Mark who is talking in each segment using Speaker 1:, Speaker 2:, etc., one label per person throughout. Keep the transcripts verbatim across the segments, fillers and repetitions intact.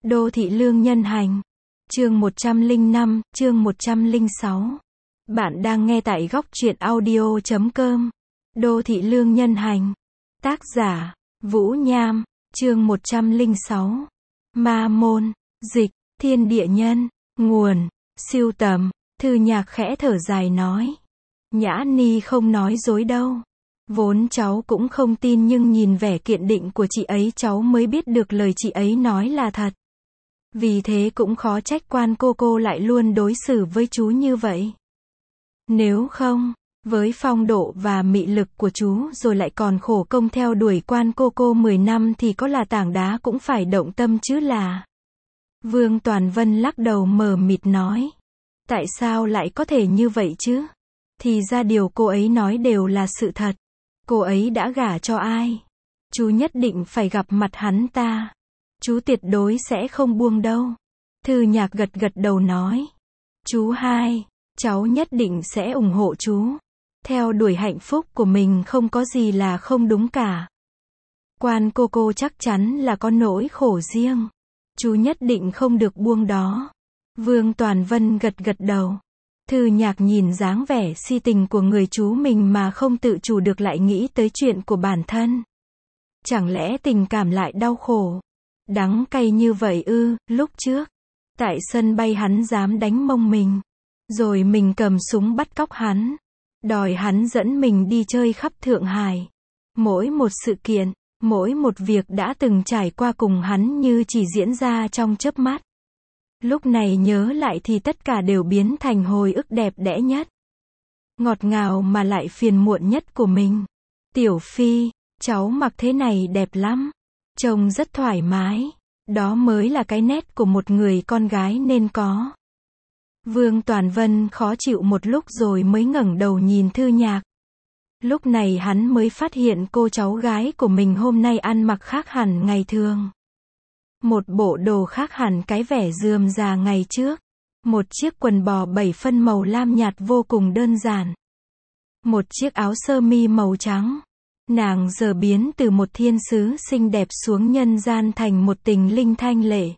Speaker 1: Đô thị lương nhân hành. Chương một trăm lẻ năm, chương một trăm lẻ sáu. Bạn đang nghe tại góc truyện audio chấm com. Đô thị lương nhân hành. Tác giả, Vũ Nham. Chương một trăm lẻ sáu. Ma môn. Dịch, thiên địa nhân. Nguồn, sưu tầm. Thư Nhạc khẽ thở dài nói. Nhã Ni không nói dối đâu. Vốn cháu cũng không tin, nhưng nhìn vẻ kiên định của chị ấy cháu mới biết được lời chị ấy nói là thật. Vì thế cũng khó trách Quan cô cô lại luôn đối xử với chú như vậy. Nếu không, với phong độ và mị lực của chú rồi lại còn khổ công theo đuổi Quan cô cô mười năm thì có là tảng đá cũng phải động tâm chứ là. Vương Toàn Vân lắc đầu mờ mịt nói. Tại sao lại có thể như vậy chứ? Thì ra điều cô ấy nói đều là sự thật. Cô ấy đã gả cho ai? Chú nhất định phải gặp mặt hắn ta. Chú tuyệt đối sẽ không buông đâu. Thư Nhạc gật gật đầu nói. Chú hai, cháu nhất định sẽ ủng hộ chú. Theo đuổi hạnh phúc của mình không có gì là không đúng cả. Quan cô cô chắc chắn là có nỗi khổ riêng. Chú nhất định không được buông đó. Vương Toàn Vân gật gật đầu. Thư Nhạc nhìn dáng vẻ si tình của người chú mình mà không tự chủ được lại nghĩ tới chuyện của bản thân. Chẳng lẽ tình cảm lại đau khổ? Đắng cay như vậy ư? Lúc trước, tại sân bay hắn dám đánh mông mình. Rồi mình cầm súng bắt cóc hắn. Đòi hắn dẫn mình đi chơi khắp Thượng Hải. Mỗi một sự kiện, mỗi một việc đã từng trải qua cùng hắn như chỉ diễn ra trong chớp mắt. Lúc này nhớ lại thì tất cả đều biến thành hồi ức đẹp đẽ nhất. Ngọt ngào mà lại phiền muộn nhất của mình. Tiểu Phi, cháu mặc thế này đẹp lắm. Trông rất thoải mái. Đó mới là cái nét của một người con gái nên có. Vương Toàn Vân khó chịu một lúc rồi mới ngẩng đầu nhìn Thư Nhạc. Lúc này hắn mới phát hiện cô cháu gái của mình hôm nay ăn mặc khác hẳn ngày thường. Một bộ đồ khác hẳn cái vẻ rườm rà ngày trước. Một chiếc quần bò bảy phân màu lam nhạt vô cùng đơn giản. Một chiếc áo sơ mi màu trắng. Nàng giờ biến từ một thiên sứ xinh đẹp xuống nhân gian thành một tình linh thanh lệ.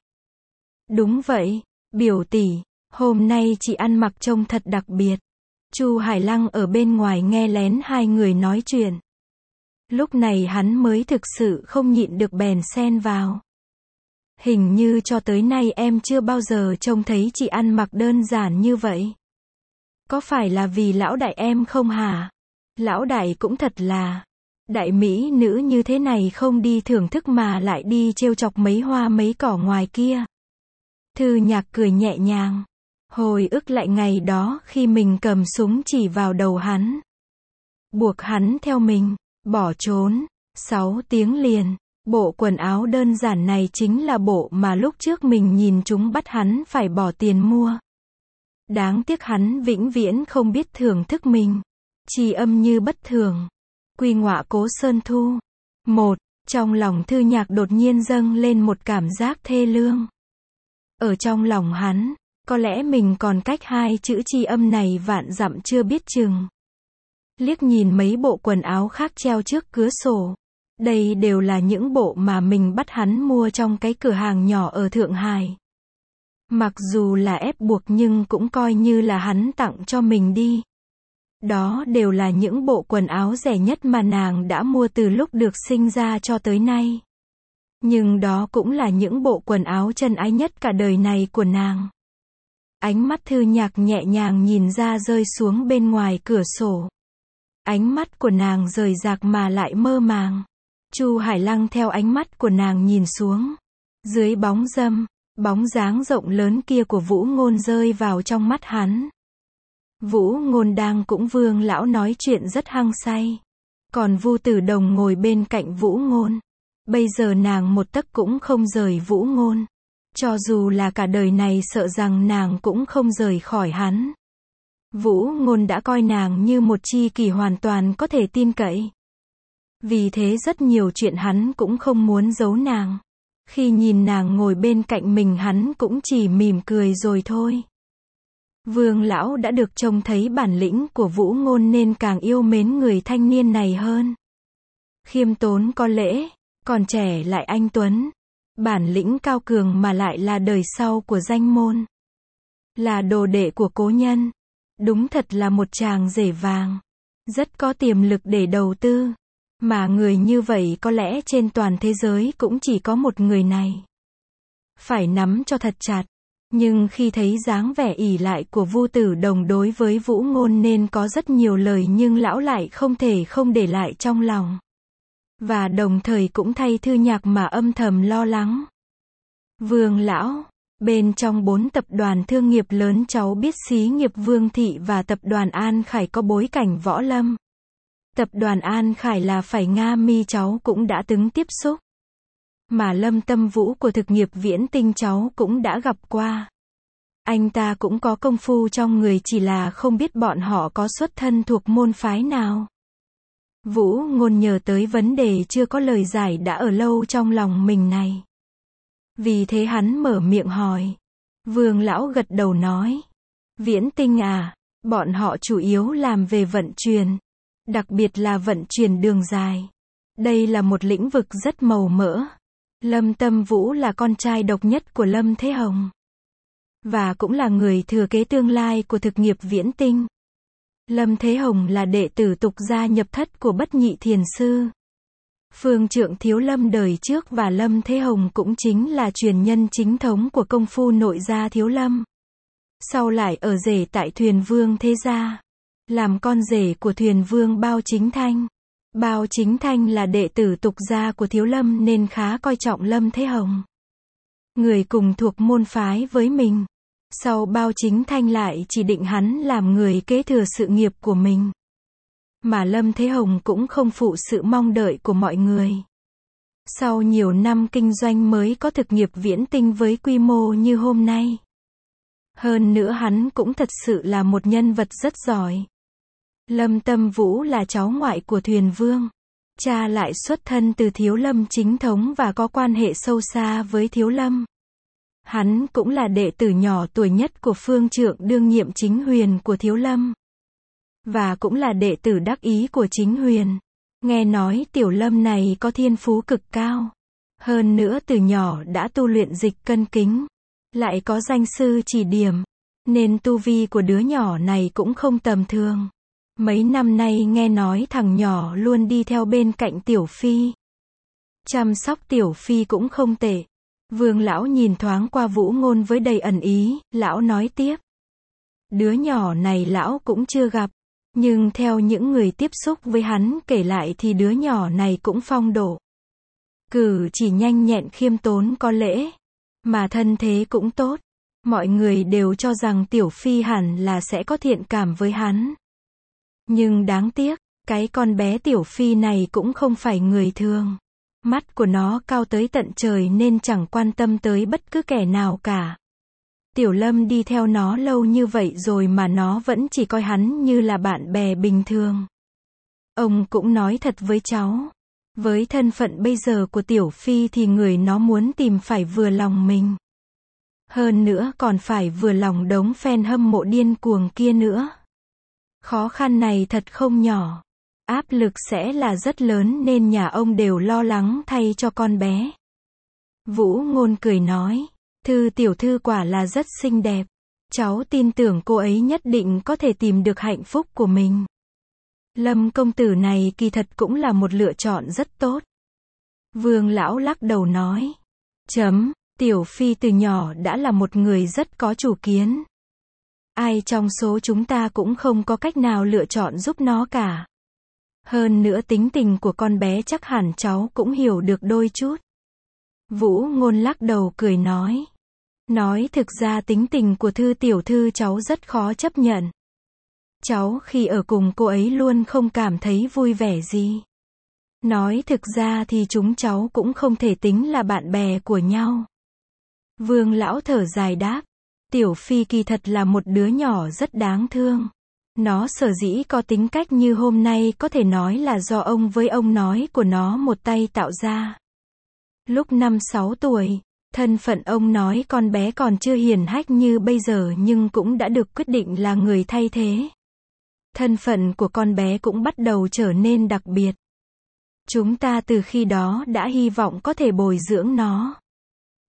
Speaker 1: Đúng vậy, biểu tỷ, hôm nay chị ăn mặc trông thật đặc biệt. Chu Hải Lăng ở bên ngoài nghe lén hai người nói chuyện. Lúc này hắn mới thực sự không nhịn được bèn xen vào. Hình như cho tới nay em chưa bao giờ trông thấy chị ăn mặc đơn giản như vậy. Có phải là vì lão đại em không hả? Lão đại cũng thật là. Đại mỹ nữ như thế này không đi thưởng thức mà lại đi trêu chọc mấy hoa mấy cỏ ngoài kia. Thư Nhạc cười nhẹ nhàng. Hồi ức lại ngày đó khi mình cầm súng chỉ vào đầu hắn. Buộc hắn theo mình, bỏ trốn, sáu tiếng liền. Bộ quần áo đơn giản này chính là bộ mà lúc trước mình nhìn chúng bắt hắn phải bỏ tiền mua. Đáng tiếc hắn vĩnh viễn không biết thưởng thức mình. Trì âm như bất thường. Quy ngọa Cố Sơn Thu. Một, trong lòng Thư Nhạc đột nhiên dâng lên một cảm giác thê lương. Ở trong lòng hắn, có lẽ mình còn cách hai chữ tri âm này vạn dặm chưa biết chừng. Liếc nhìn mấy bộ quần áo khác treo trước cửa sổ. Đây đều là những bộ mà mình bắt hắn mua trong cái cửa hàng nhỏ ở Thượng Hải. Mặc dù là ép buộc nhưng cũng coi như là hắn tặng cho mình đi. Đó đều là những bộ quần áo rẻ nhất mà nàng đã mua từ lúc được sinh ra cho tới nay. Nhưng đó cũng là những bộ quần áo chân ái nhất cả đời này của nàng. Ánh mắt Thư Nhạc nhẹ nhàng nhìn ra rơi xuống bên ngoài cửa sổ. Ánh mắt của nàng rời rạc mà lại mơ màng. Chu Hải Lăng theo ánh mắt của nàng nhìn xuống. Dưới bóng râm, bóng dáng rộng lớn kia của Vũ Ngôn rơi vào trong mắt hắn. Vũ Ngôn đang cũng Vương lão nói chuyện rất hăng say. Còn Vu Tử Đồng ngồi bên cạnh Vũ Ngôn. Bây giờ nàng một tấc cũng không rời Vũ Ngôn. Cho dù là cả đời này sợ rằng nàng cũng không rời khỏi hắn. Vũ Ngôn đã coi nàng như một tri kỷ hoàn toàn có thể tin cậy. Vì thế rất nhiều chuyện hắn cũng không muốn giấu nàng. Khi nhìn nàng ngồi bên cạnh mình hắn cũng chỉ mỉm cười rồi thôi. Vương lão đã được trông thấy bản lĩnh của Vũ Ngôn nên càng yêu mến người thanh niên này hơn. Khiêm tốn có lễ, còn trẻ lại anh tuấn. bản lĩnh cao cường mà lại là đời sau của danh môn. Là đồ đệ của cố nhân. Đúng thật là một chàng rể vàng. Rất có tiềm lực để đầu tư. Mà người như vậy có lẽ trên toàn thế giới cũng chỉ có một người này. Phải nắm cho thật chặt. Nhưng khi thấy dáng vẻ ỷ lại của Vu Tử Đồng đối với Vũ Ngôn nên có rất nhiều lời nhưng lão lại không thể không để lại trong lòng. Và đồng thời cũng thay Thư Nhạc mà âm thầm lo lắng. Vương lão, bên trong bốn tập đoàn thương nghiệp lớn cháu biết xí nghiệp Vương Thị và tập đoàn An Khải có bối cảnh võ lâm. Tập đoàn An Khải là phải Nga Mi cháu cũng đã từng tiếp xúc. Mà Lâm Tâm Vũ của thực nghiệp Viễn Tinh cháu cũng đã gặp qua. Anh ta cũng có công phu trong người chỉ là không biết bọn họ có xuất thân thuộc môn phái nào. Vũ Ngôn nhờ tới vấn đề chưa có lời giải đã ở lâu trong lòng mình này. Vì thế hắn mở miệng hỏi. Vương lão gật đầu nói. Viễn Tinh à, bọn họ chủ yếu làm về vận chuyển. Đặc biệt là vận chuyển đường dài. Đây là một lĩnh vực rất màu mỡ. Lâm Tâm Vũ là con trai độc nhất của Lâm Thế Hồng. Và cũng là người thừa kế tương lai của thực nghiệp Viễn Tinh. Lâm Thế Hồng là đệ tử tục gia nhập thất của Bất Nhị Thiền Sư. Phương trượng Thiếu Lâm đời trước và Lâm Thế Hồng cũng chính là truyền nhân chính thống của công phu nội gia Thiếu Lâm. Sau lại ở rể tại Thuyền Vương Thế Gia. Làm con rể của Thuyền Vương Bao Chính Thanh. Bao Chính Thanh là đệ tử tục gia của Thiếu Lâm nên khá coi trọng Lâm Thế Hồng. Người cùng thuộc môn phái với mình. Sau Bao Chính Thanh lại chỉ định hắn làm người kế thừa sự nghiệp của mình. Mà Lâm Thế Hồng cũng không phụ sự mong đợi của mọi người. Sau nhiều năm kinh doanh mới có thực nghiệp Viễn Tinh với quy mô như hôm nay. Hơn nữa hắn cũng thật sự là một nhân vật rất giỏi. Lâm Tâm Vũ là cháu ngoại của Thuyền Vương. Cha lại xuất thân từ Thiếu Lâm chính thống và có quan hệ sâu xa với Thiếu Lâm. Hắn cũng là đệ tử nhỏ tuổi nhất của phương trượng đương nhiệm Chính Huyền của Thiếu Lâm. Và cũng là đệ tử đắc ý của Chính Huyền. Nghe nói Tiểu Lâm này có thiên phú cực cao. Hơn nữa từ nhỏ đã tu luyện dịch cân kính. Lại có danh sư chỉ điểm. Nên tu vi của đứa nhỏ này cũng không tầm thường. Mấy năm nay nghe nói thằng nhỏ luôn đi theo bên cạnh Tiểu Phi. Chăm sóc Tiểu Phi cũng không tệ. Vương lão nhìn thoáng qua Vũ Ngôn với đầy ẩn ý, lão nói tiếp. Đứa nhỏ này lão cũng chưa gặp. Nhưng theo những người tiếp xúc với hắn kể lại thì đứa nhỏ này cũng phong độ. Cử chỉ nhanh nhẹn khiêm tốn có lễ. Mà thân thế cũng tốt. Mọi người đều cho rằng Tiểu Phi hẳn là sẽ có thiện cảm với hắn. Nhưng đáng tiếc, cái con bé Tiểu Phi này cũng không phải người thường. Mắt của nó cao tới tận trời nên chẳng quan tâm tới bất cứ kẻ nào cả. Tiểu Lâm đi theo nó lâu như vậy rồi mà nó vẫn chỉ coi hắn như là bạn bè bình thường. Ông cũng nói thật với cháu. Với thân phận bây giờ của Tiểu Phi thì người nó muốn tìm phải vừa lòng mình. Hơn nữa còn phải vừa lòng đống fan hâm mộ điên cuồng kia nữa. Khó khăn này thật không nhỏ. Áp lực sẽ là rất lớn nên nhà ông đều lo lắng thay cho con bé. Vũ Ngôn cười nói. Thư tiểu thư quả là rất xinh đẹp. Cháu tin tưởng cô ấy nhất định có thể tìm được hạnh phúc của mình. Lâm công tử này kỳ thật cũng là một lựa chọn rất tốt. Vương lão lắc đầu nói. Chấm, Tiểu Phi từ nhỏ đã là một người rất có chủ kiến. Ai trong số chúng ta cũng không có cách nào lựa chọn giúp nó cả. Hơn nữa tính tình của con bé chắc hẳn cháu cũng hiểu được đôi chút. Vũ Ngôn lắc đầu cười nói. Nói thực ra tính tình của Thư tiểu thư cháu rất khó chấp nhận. Cháu khi ở cùng cô ấy luôn không cảm thấy vui vẻ gì. Nói thực ra thì chúng cháu cũng không thể tính là bạn bè của nhau. Vương lão thở dài đáp. Tiểu Phi kỳ thật là một đứa nhỏ rất đáng thương. Nó sở dĩ có tính cách như hôm nay có thể nói là do ông với ông nói của nó một tay tạo ra. Lúc năm sáu tuổi, thân phận ông nói con bé còn chưa hiển hách như bây giờ nhưng cũng đã được quyết định là người thay thế. Thân phận của con bé cũng bắt đầu trở nên đặc biệt. Chúng ta từ khi đó đã hy vọng có thể bồi dưỡng nó.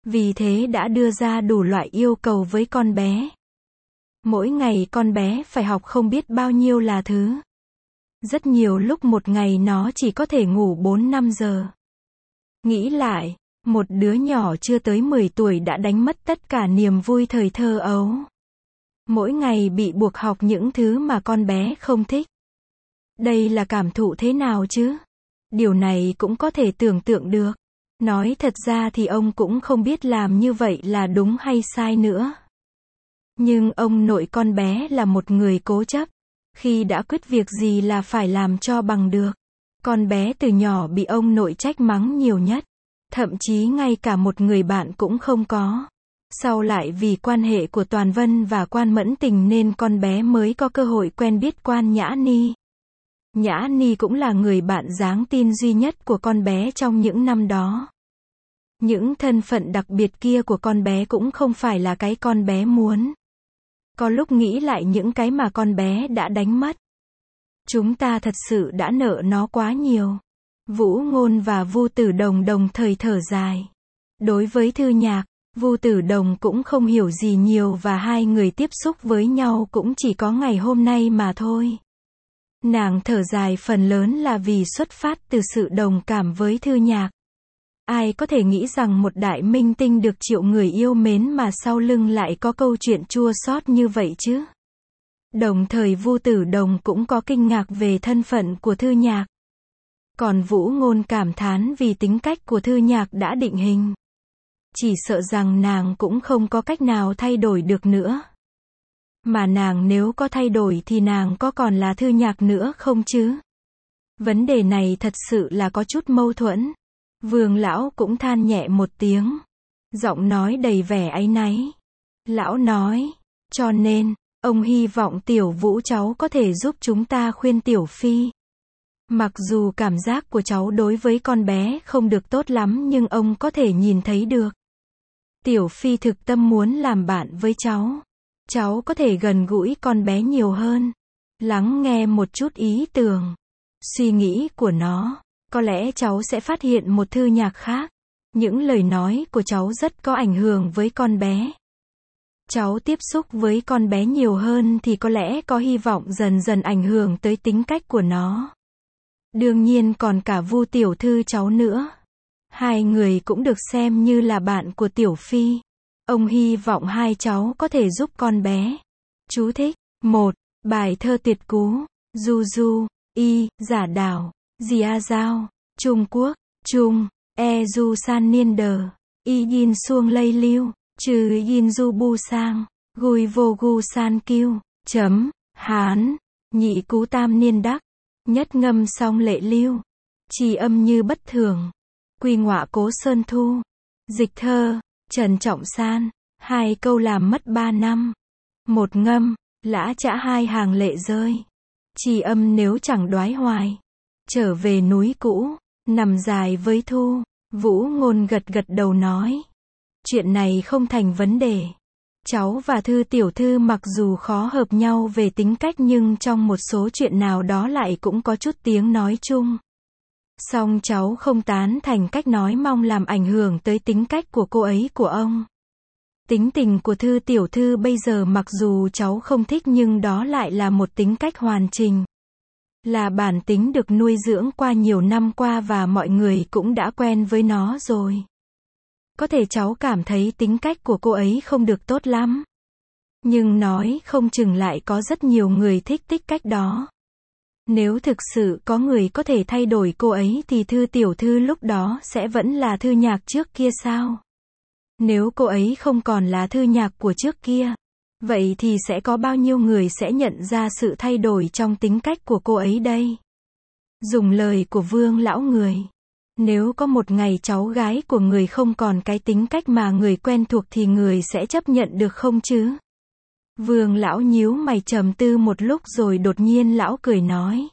Speaker 1: Vì thế đã đưa ra đủ loại yêu cầu với con bé. Mỗi ngày con bé phải học không biết bao nhiêu là thứ. Rất nhiều lúc một ngày nó chỉ có thể ngủ bốn năm giờ. Nghĩ lại, một đứa nhỏ chưa tới mười tuổi đã đánh mất tất cả niềm vui thời thơ ấu. Mỗi ngày bị buộc học những thứ mà con bé không thích. Đây là cảm thụ thế nào chứ? Điều này cũng có thể tưởng tượng được. Nói thật ra thì ông cũng không biết làm như vậy là đúng hay sai nữa. Nhưng ông nội con bé là một người cố chấp. Khi đã quyết việc gì là phải làm cho bằng được. Con bé từ nhỏ bị ông nội trách mắng nhiều nhất. Thậm chí ngay cả một người bạn cũng không có. Sau lại vì quan hệ của Toàn Vân và Quan Mẫn Tình nên con bé mới có cơ hội quen biết Quan Nhã Ni. Nhã Ni cũng là người bạn đáng tin duy nhất của con bé trong những năm đó. Những thân phận đặc biệt kia của con bé cũng không phải là cái con bé muốn. Có lúc nghĩ lại những cái mà con bé đã đánh mất. Chúng ta thật sự đã nợ nó quá nhiều. Vũ Ngôn và Vu Tử Đồng đồng thời thở dài. Đối với Thư Nhạc, Vu Tử Đồng cũng không hiểu gì nhiều và hai người tiếp xúc với nhau cũng chỉ có ngày hôm nay mà thôi. Nàng thở dài phần lớn là vì xuất phát từ sự đồng cảm với Thư Nhạc. Ai có thể nghĩ rằng một đại minh tinh được triệu người yêu mến mà sau lưng lại có câu chuyện chua xót như vậy chứ? Đồng thời Vu Tử Đồng cũng có kinh ngạc về thân phận của Thư Nhạc. Còn Vũ Ngôn cảm thán vì tính cách của Thư Nhạc đã định hình. Chỉ sợ rằng nàng cũng không có cách nào thay đổi được nữa. Mà nàng nếu có thay đổi thì nàng có còn là Thư Nhạc nữa không chứ? Vấn đề này thật sự là có chút mâu thuẫn. Vương lão cũng than nhẹ một tiếng. Giọng nói đầy vẻ áy náy. Lão nói, cho nên, ông hy vọng Tiểu Vũ cháu có thể giúp chúng ta khuyên Tiểu Phi. Mặc dù cảm giác của cháu đối với con bé không được tốt lắm nhưng ông có thể nhìn thấy được. Tiểu Phi thực tâm muốn làm bạn với cháu. Cháu có thể gần gũi con bé nhiều hơn. Lắng nghe một chút ý tưởng, suy nghĩ của nó. Có lẽ cháu sẽ phát hiện một Thư Nhạc khác. Những lời nói của cháu rất có ảnh hưởng với con bé. Cháu tiếp xúc với con bé nhiều hơn thì có lẽ có hy vọng dần dần ảnh hưởng tới tính cách của nó. Đương nhiên còn cả Vu tiểu thư cháu nữa. Hai người cũng được xem như là bạn của Tiểu Phi. Ông hy vọng hai cháu có thể giúp con bé. Chú thích. một. Bài thơ tuyệt cú. Du Du. Y. Giả đảo. Dìa Giao. Trung Quốc. Trung. E Du San Niên Đờ. Y Yin Suông Lây Lưu. Trừ Yin Du Bu Sang. Gùi Vô Gu San Kiêu. Chấm. Hán. Nhị cú tam niên đắc. Nhất ngâm song lệ lưu. Trì âm như bất thường. Quy ngọa Cố Sơn Thu. Dịch thơ. Trần Trọng San. Hai câu làm mất ba năm. Một ngâm. Lã chã hai hàng lệ rơi. Trì âm nếu chẳng đoái hoài. Trở về núi cũ. Nằm dài với thu. Vũ Ngôn gật gật đầu nói. Chuyện này không thành vấn đề. Cháu và Thư tiểu thư mặc dù khó hợp nhau về tính cách nhưng trong một số chuyện nào đó lại cũng có chút tiếng nói chung. Song cháu không tán thành cách nói mong làm ảnh hưởng tới tính cách của cô ấy của ông. Tính tình của Thư tiểu thư bây giờ mặc dù cháu không thích nhưng đó lại là một tính cách hoàn chỉnh. Là bản tính được nuôi dưỡng qua nhiều năm qua và mọi người cũng đã quen với nó rồi. Có thể cháu cảm thấy tính cách của cô ấy không được tốt lắm. Nhưng nói không chừng lại có rất nhiều người thích tích cách đó. Nếu thực sự có người có thể thay đổi cô ấy thì Thư tiểu thư lúc đó sẽ vẫn là Thư Nhạc trước kia sao? Nếu cô ấy không còn là Thư Nhạc của trước kia, vậy thì sẽ có bao nhiêu người sẽ nhận ra sự thay đổi trong tính cách của cô ấy đây? Dùng lời của Vương lão người. Nếu có một ngày cháu gái của người không còn cái tính cách mà người quen thuộc thì người sẽ chấp nhận được không chứ? Vương lão nhíu mày trầm tư một lúc rồi đột nhiên lão cười nói.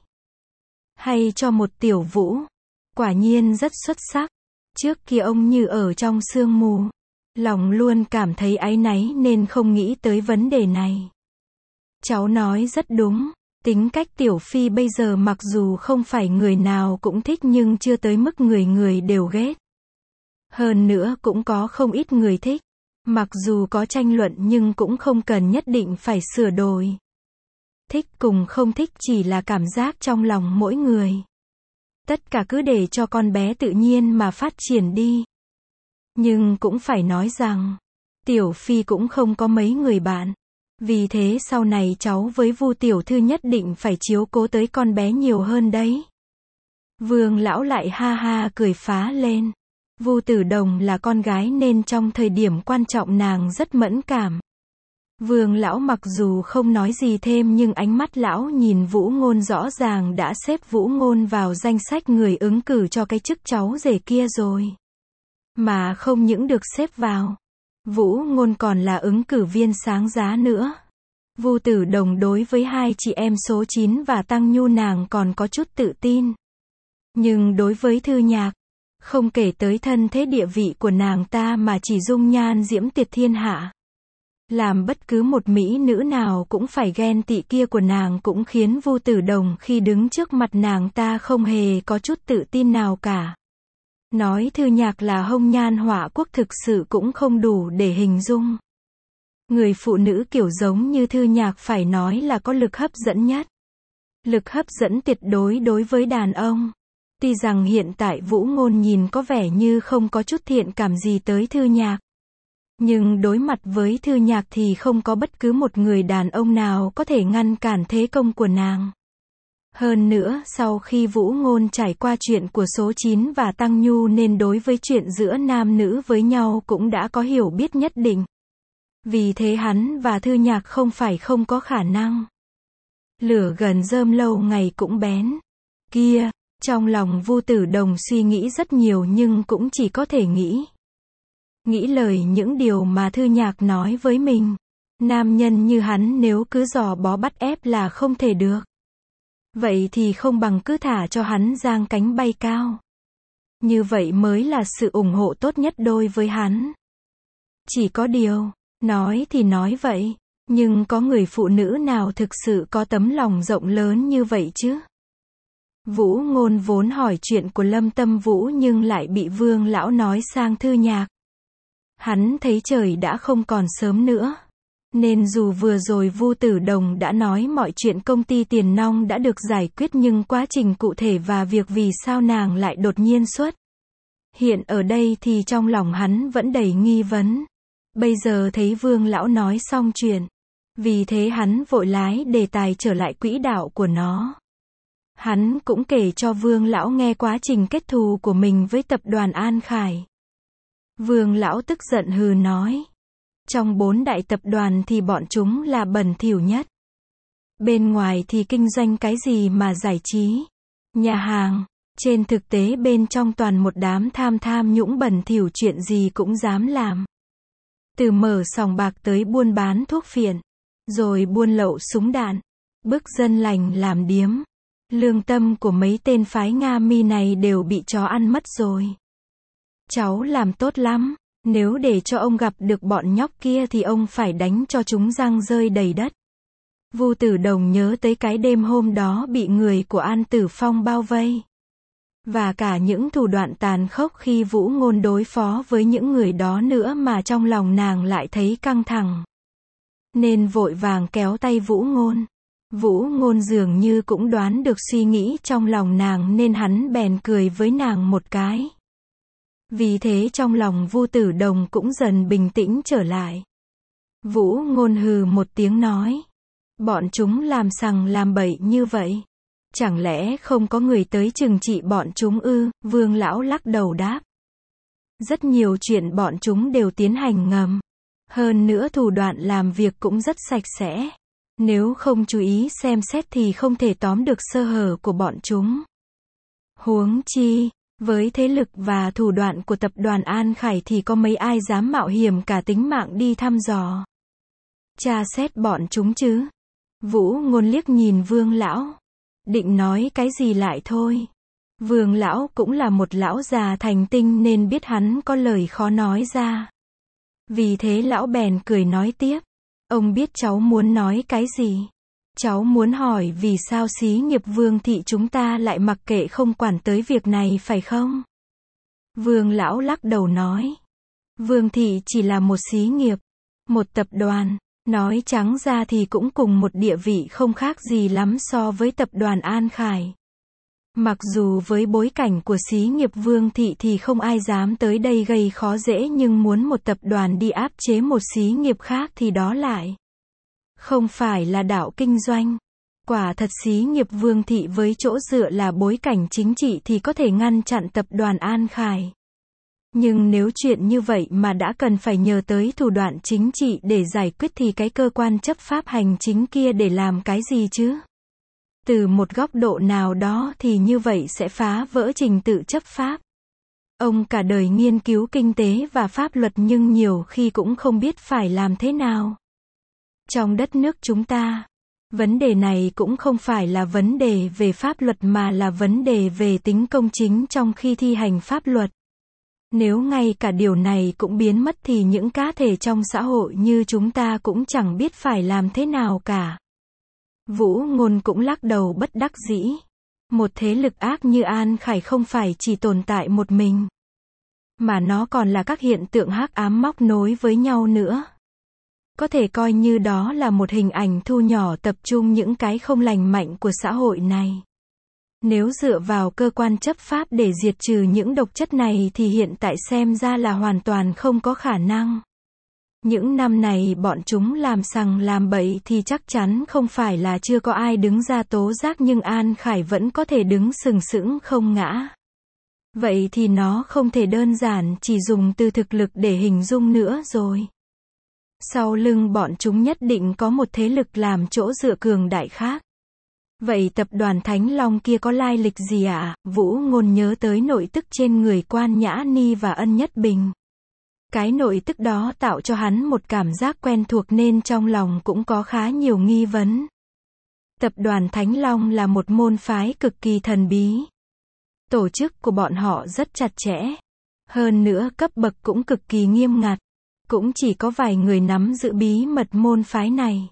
Speaker 1: Hay cho một Tiểu Vũ. Quả nhiên rất xuất sắc. Trước kia ông như ở trong sương mù. Lòng luôn cảm thấy áy náy nên không nghĩ tới vấn đề này. Cháu nói rất đúng. Tính cách Tiểu Phi bây giờ mặc dù không phải người nào cũng thích nhưng chưa tới mức người người đều ghét. Hơn nữa cũng có không ít người thích. Mặc dù có tranh luận nhưng cũng không cần nhất định phải sửa đổi. Thích cùng không thích chỉ là cảm giác trong lòng mỗi người. Tất cả cứ để cho con bé tự nhiên mà phát triển đi. Nhưng cũng phải nói rằng, Tiểu Phi cũng không có mấy người bạn. Vì thế sau này cháu với Vu tiểu thư nhất định phải chiếu cố tới con bé nhiều hơn đấy. Vương lão lại ha ha cười phá lên. Vu Tử Đồng là con gái nên trong thời điểm quan trọng nàng rất mẫn cảm. Vương lão mặc dù không nói gì thêm nhưng ánh mắt lão nhìn Vũ Ngôn rõ ràng đã xếp Vũ Ngôn vào danh sách người ứng cử cho cái chức cháu rể kia rồi. Mà không những được xếp vào, Vũ Ngôn còn là ứng cử viên sáng giá nữa. Vu Tử Đồng đối với hai chị em số chín và Tăng Nhu nàng còn có chút tự tin. Nhưng đối với Thư Nhạc, không kể tới thân thế địa vị của nàng ta mà chỉ dung nhan diễm tuyệt thiên hạ. Làm bất cứ một mỹ nữ nào cũng phải ghen tị kia của nàng cũng khiến Vu Tử Đồng khi đứng trước mặt nàng ta không hề có chút tự tin nào cả. Nói Thư Nhạc là hồng nhan họa quốc thực sự cũng không đủ để hình dung. Người phụ nữ kiểu giống như Thư Nhạc phải nói là có lực hấp dẫn nhất. Lực hấp dẫn tuyệt đối đối với đàn ông. Tuy rằng hiện tại Vũ Ngôn nhìn có vẻ như không có chút thiện cảm gì tới Thư Nhạc. Nhưng đối mặt với Thư Nhạc thì không có bất cứ một người đàn ông nào có thể ngăn cản thế công của nàng. Hơn nữa, sau khi Vũ Ngôn trải qua chuyện của số chín và Tăng Nhu nên đối với chuyện giữa nam nữ với nhau cũng đã có hiểu biết nhất định. Vì thế hắn và Thư Nhạc không phải không có khả năng. Lửa gần rơm lâu ngày cũng bén. Kia, trong lòng Vu Tử Đồng suy nghĩ rất nhiều nhưng cũng chỉ có thể nghĩ. Nghĩ lời những điều mà Thư Nhạc nói với mình. Nam nhân như hắn nếu cứ dò bó bắt ép là không thể được. Vậy thì không bằng cứ thả cho hắn giang cánh bay cao. Như vậy mới là sự ủng hộ tốt nhất đối với hắn. Chỉ có điều, nói thì nói vậy, nhưng có người phụ nữ nào thực sự có tấm lòng rộng lớn như vậy chứ? Vũ Ngôn vốn hỏi chuyện của Lâm Tâm Vũ nhưng lại bị Vương lão nói sang Thư Nhạc. Hắn thấy trời đã không còn sớm nữa. Nên dù vừa rồi Vu Tử Đồng đã nói mọi chuyện công ty Tiền Nong đã được giải quyết nhưng quá trình cụ thể và việc vì sao nàng lại đột nhiên xuất hiện ở đây thì trong lòng hắn vẫn đầy nghi vấn. Bây giờ thấy Vương lão nói xong chuyện. Vì thế hắn vội lái đề tài trở lại quỹ đạo của nó. Hắn cũng kể cho Vương lão nghe quá trình kết thù của mình với tập đoàn An Khải. Vương lão tức giận hừ nói. Trong bốn đại tập đoàn thì bọn chúng là bẩn thỉu nhất. Bên ngoài thì kinh doanh cái gì mà giải trí, nhà hàng, trên thực tế bên trong toàn một đám tham tham nhũng bẩn thỉu chuyện gì cũng dám làm. Từ mở sòng bạc tới buôn bán thuốc phiện, rồi buôn lậu súng đạn, bức dân lành làm điếm. Lương tâm của mấy tên phái Nga mi này đều bị chó ăn mất rồi. Cháu làm tốt lắm. Nếu để cho ông gặp được bọn nhóc kia thì ông phải đánh cho chúng răng rơi đầy đất. Vu Tử Đồng nhớ tới cái đêm hôm đó bị người của An Tử Phong bao vây. Và cả những thủ đoạn tàn khốc khi Vũ Ngôn đối phó với những người đó nữa mà trong lòng nàng lại thấy căng thẳng. Nên vội vàng kéo tay Vũ Ngôn. Vũ Ngôn dường như cũng đoán được suy nghĩ trong lòng nàng nên hắn bèn cười với nàng một cái. Vì thế trong lòng Vu Tử Đồng cũng dần bình tĩnh trở lại. Vũ Ngôn hừ một tiếng nói. Bọn chúng làm sằng làm bậy như vậy. Chẳng lẽ không có người tới trừng trị bọn chúng ư? Vương lão lắc đầu đáp. Rất nhiều chuyện bọn chúng đều tiến hành ngầm. Hơn nữa thủ đoạn làm việc cũng rất sạch sẽ. Nếu không chú ý xem xét thì không thể tóm được sơ hở của bọn chúng. Huống chi, với thế lực và thủ đoạn của tập đoàn An Khải thì có mấy ai dám mạo hiểm cả tính mạng đi thăm dò, tra xét bọn chúng chứ? Vũ Ngôn liếc nhìn Vương lão. Định nói cái gì lại thôi. Vương lão cũng là một lão già thành tinh nên biết hắn có lời khó nói ra. Vì thế lão bèn cười nói tiếp. Ông biết cháu muốn nói cái gì? Cháu muốn hỏi vì sao xí nghiệp Vương thị chúng ta lại mặc kệ không quản tới việc này phải không? Vương lão lắc đầu nói. Vương thị chỉ là một xí nghiệp, một tập đoàn, nói trắng ra thì cũng cùng một địa vị không khác gì lắm so với tập đoàn An Khải. Mặc dù với bối cảnh của xí nghiệp Vương thị thì không ai dám tới đây gây khó dễ, nhưng muốn một tập đoàn đi áp chế một xí nghiệp khác thì đó lại không phải là đạo kinh doanh. Quả thật xí nghiệp Vương thị với chỗ dựa là bối cảnh chính trị thì có thể ngăn chặn tập đoàn An Khải. Nhưng nếu chuyện như vậy mà đã cần phải nhờ tới thủ đoạn chính trị để giải quyết thì cái cơ quan chấp pháp hành chính kia để làm cái gì chứ? Từ một góc độ nào đó thì như vậy sẽ phá vỡ trình tự chấp pháp. Ông cả đời nghiên cứu kinh tế và pháp luật nhưng nhiều khi cũng không biết phải làm thế nào. Trong đất nước chúng ta, vấn đề này cũng không phải là vấn đề về pháp luật mà là vấn đề về tính công chính trong khi thi hành pháp luật. Nếu ngay cả điều này cũng biến mất thì những cá thể trong xã hội như chúng ta cũng chẳng biết phải làm thế nào cả. Vũ Ngôn cũng lắc đầu bất đắc dĩ. Một thế lực ác như An Khải không phải chỉ tồn tại một mình, mà nó còn là các hiện tượng hắc ám móc nối với nhau nữa. Có thể coi như đó là một hình ảnh thu nhỏ tập trung những cái không lành mạnh của xã hội này. Nếu dựa vào cơ quan chấp pháp để diệt trừ những độc chất này thì hiện tại xem ra là hoàn toàn không có khả năng. Những năm này bọn chúng làm sằng làm bậy thì chắc chắn không phải là chưa có ai đứng ra tố giác, nhưng An Khải vẫn có thể đứng sừng sững không ngã. Vậy thì nó không thể đơn giản chỉ dùng từ thực lực để hình dung nữa rồi. Sau lưng bọn chúng nhất định có một thế lực làm chỗ dựa cường đại khác. Vậy tập đoàn Thánh Long kia có lai lịch gì ạ? À? Vũ Ngôn nhớ tới nội tức trên người Quan Nhã Ni và Ân Nhất Bình. Cái nội tức đó tạo cho hắn một cảm giác quen thuộc nên trong lòng cũng có khá nhiều nghi vấn. Tập đoàn Thánh Long là một môn phái cực kỳ thần bí. Tổ chức của bọn họ rất chặt chẽ. Hơn nữa cấp bậc cũng cực kỳ nghiêm ngặt. Cũng chỉ có vài người nắm giữ bí mật môn phái này.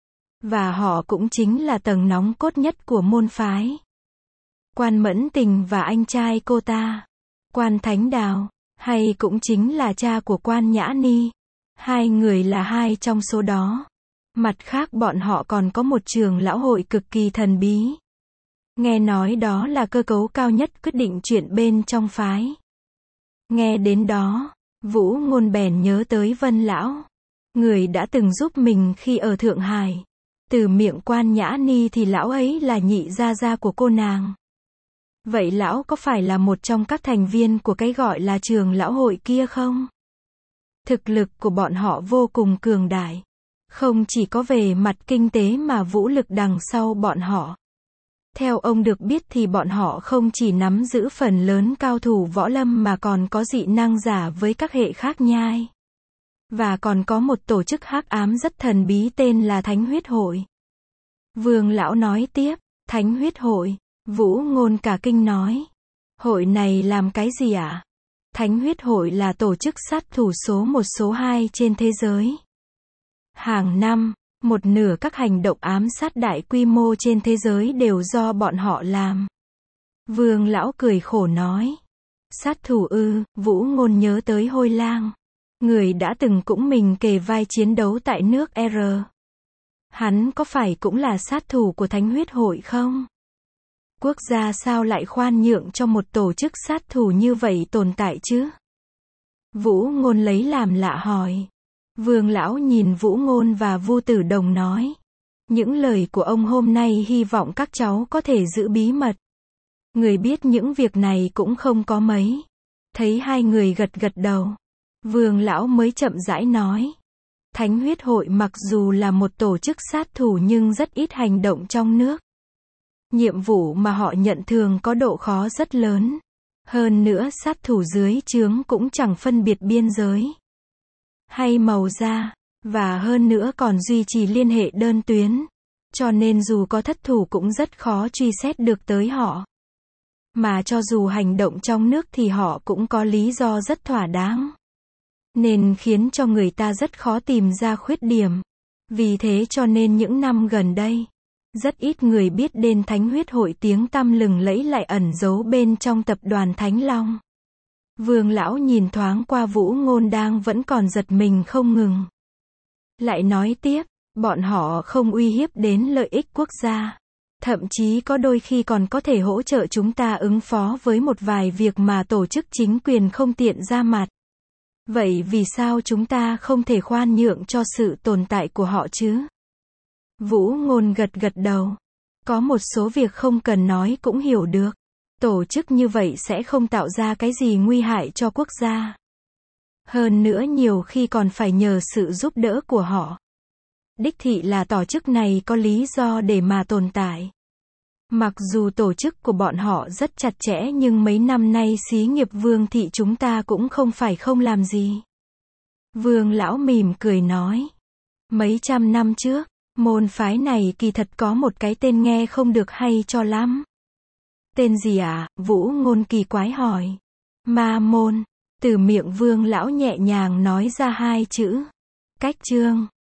Speaker 1: Và họ cũng chính là tầng nóng cốt nhất của môn phái. Quan Mẫn Tình và anh trai cô ta, Quan Thánh Đào, hay cũng chính là cha của Quan Nhã Ni. Hai người là hai trong số đó. Mặt khác bọn họ còn có một trường lão hội cực kỳ thần bí. Nghe nói đó là cơ cấu cao nhất quyết định chuyện bên trong phái. Nghe đến đó, Vũ Ngôn bèn nhớ tới Vân Lão, người đã từng giúp mình khi ở Thượng Hải. Từ miệng Quan Nhã Ni thì lão ấy là nhị gia gia của cô nàng. Vậy lão có phải là một trong các thành viên của cái gọi là trường lão hội kia không? Thực lực của bọn họ vô cùng cường đại. Không chỉ có về mặt kinh tế mà vũ lực đằng sau bọn họ. Theo ông được biết thì bọn họ không chỉ nắm giữ phần lớn cao thủ võ lâm mà còn có dị năng giả với các hệ khác nhai. Và còn có một tổ chức hắc ám rất thần bí tên là Thánh Huyết Hội. Vương lão nói tiếp, Thánh Huyết Hội, Vũ Ngôn cả kinh nói. Hội này làm cái gì ạ? À? Thánh Huyết Hội là tổ chức sát thủ số một số hai trên thế giới. Hàng năm, một nửa các hành động ám sát đại quy mô trên thế giới đều do bọn họ làm. Vương lão cười khổ nói. Sát thủ ư? Vũ Ngôn nhớ tới Hôi Lang. Người đã từng cũng mình kề vai chiến đấu tại nước R. Hắn có phải cũng là sát thủ của Thánh Huyết Hội không? Quốc gia sao lại khoan nhượng cho một tổ chức sát thủ như vậy tồn tại chứ? Vũ Ngôn lấy làm lạ hỏi. Vương lão nhìn Vũ Ngôn và Vu Tử Đồng nói. Những lời của ông hôm nay hy vọng các cháu có thể giữ bí mật. Người biết những việc này cũng không có mấy. Thấy hai người gật gật đầu. Vương lão mới chậm rãi nói. Thánh Huyết Hội mặc dù là một tổ chức sát thủ nhưng rất ít hành động trong nước. Nhiệm vụ mà họ nhận thường có độ khó rất lớn. Hơn nữa sát thủ dưới trướng cũng chẳng phân biệt biên giới hay màu da, và hơn nữa còn duy trì liên hệ đơn tuyến. Cho nên dù có thất thủ cũng rất khó truy xét được tới họ. Mà cho dù hành động trong nước thì họ cũng có lý do rất thỏa đáng. Nên khiến cho người ta rất khó tìm ra khuyết điểm. Vì thế cho nên những năm gần đây, rất ít người biết đến Thánh Huyết Hội tiếng tăm lừng lẫy lại ẩn giấu bên trong tập đoàn Thánh Long. Vương lão nhìn thoáng qua Vũ Ngôn đang vẫn còn giật mình không ngừng. Lại nói tiếp, bọn họ không uy hiếp đến lợi ích quốc gia. Thậm chí có đôi khi còn có thể hỗ trợ chúng ta ứng phó với một vài việc mà tổ chức chính quyền không tiện ra mặt. Vậy vì sao chúng ta không thể khoan nhượng cho sự tồn tại của họ chứ? Vũ Ngôn gật gật đầu. Có một số việc không cần nói cũng hiểu được. Tổ chức như vậy sẽ không tạo ra cái gì nguy hại cho quốc gia. Hơn nữa nhiều khi còn phải nhờ sự giúp đỡ của họ. Đích thị là tổ chức này có lý do để mà tồn tại. Mặc dù tổ chức của bọn họ rất chặt chẽ nhưng mấy năm nay xí nghiệp Vương thị chúng ta cũng không phải không làm gì. Vương lão mỉm cười nói. Mấy trăm năm trước, môn phái này kỳ thật có một cái tên nghe không được hay cho lắm. Tên gì ạ? À? Vũ Ngôn kỳ quái hỏi. Ma môn. Từ miệng Vương lão nhẹ nhàng nói ra hai chữ. Cách chương.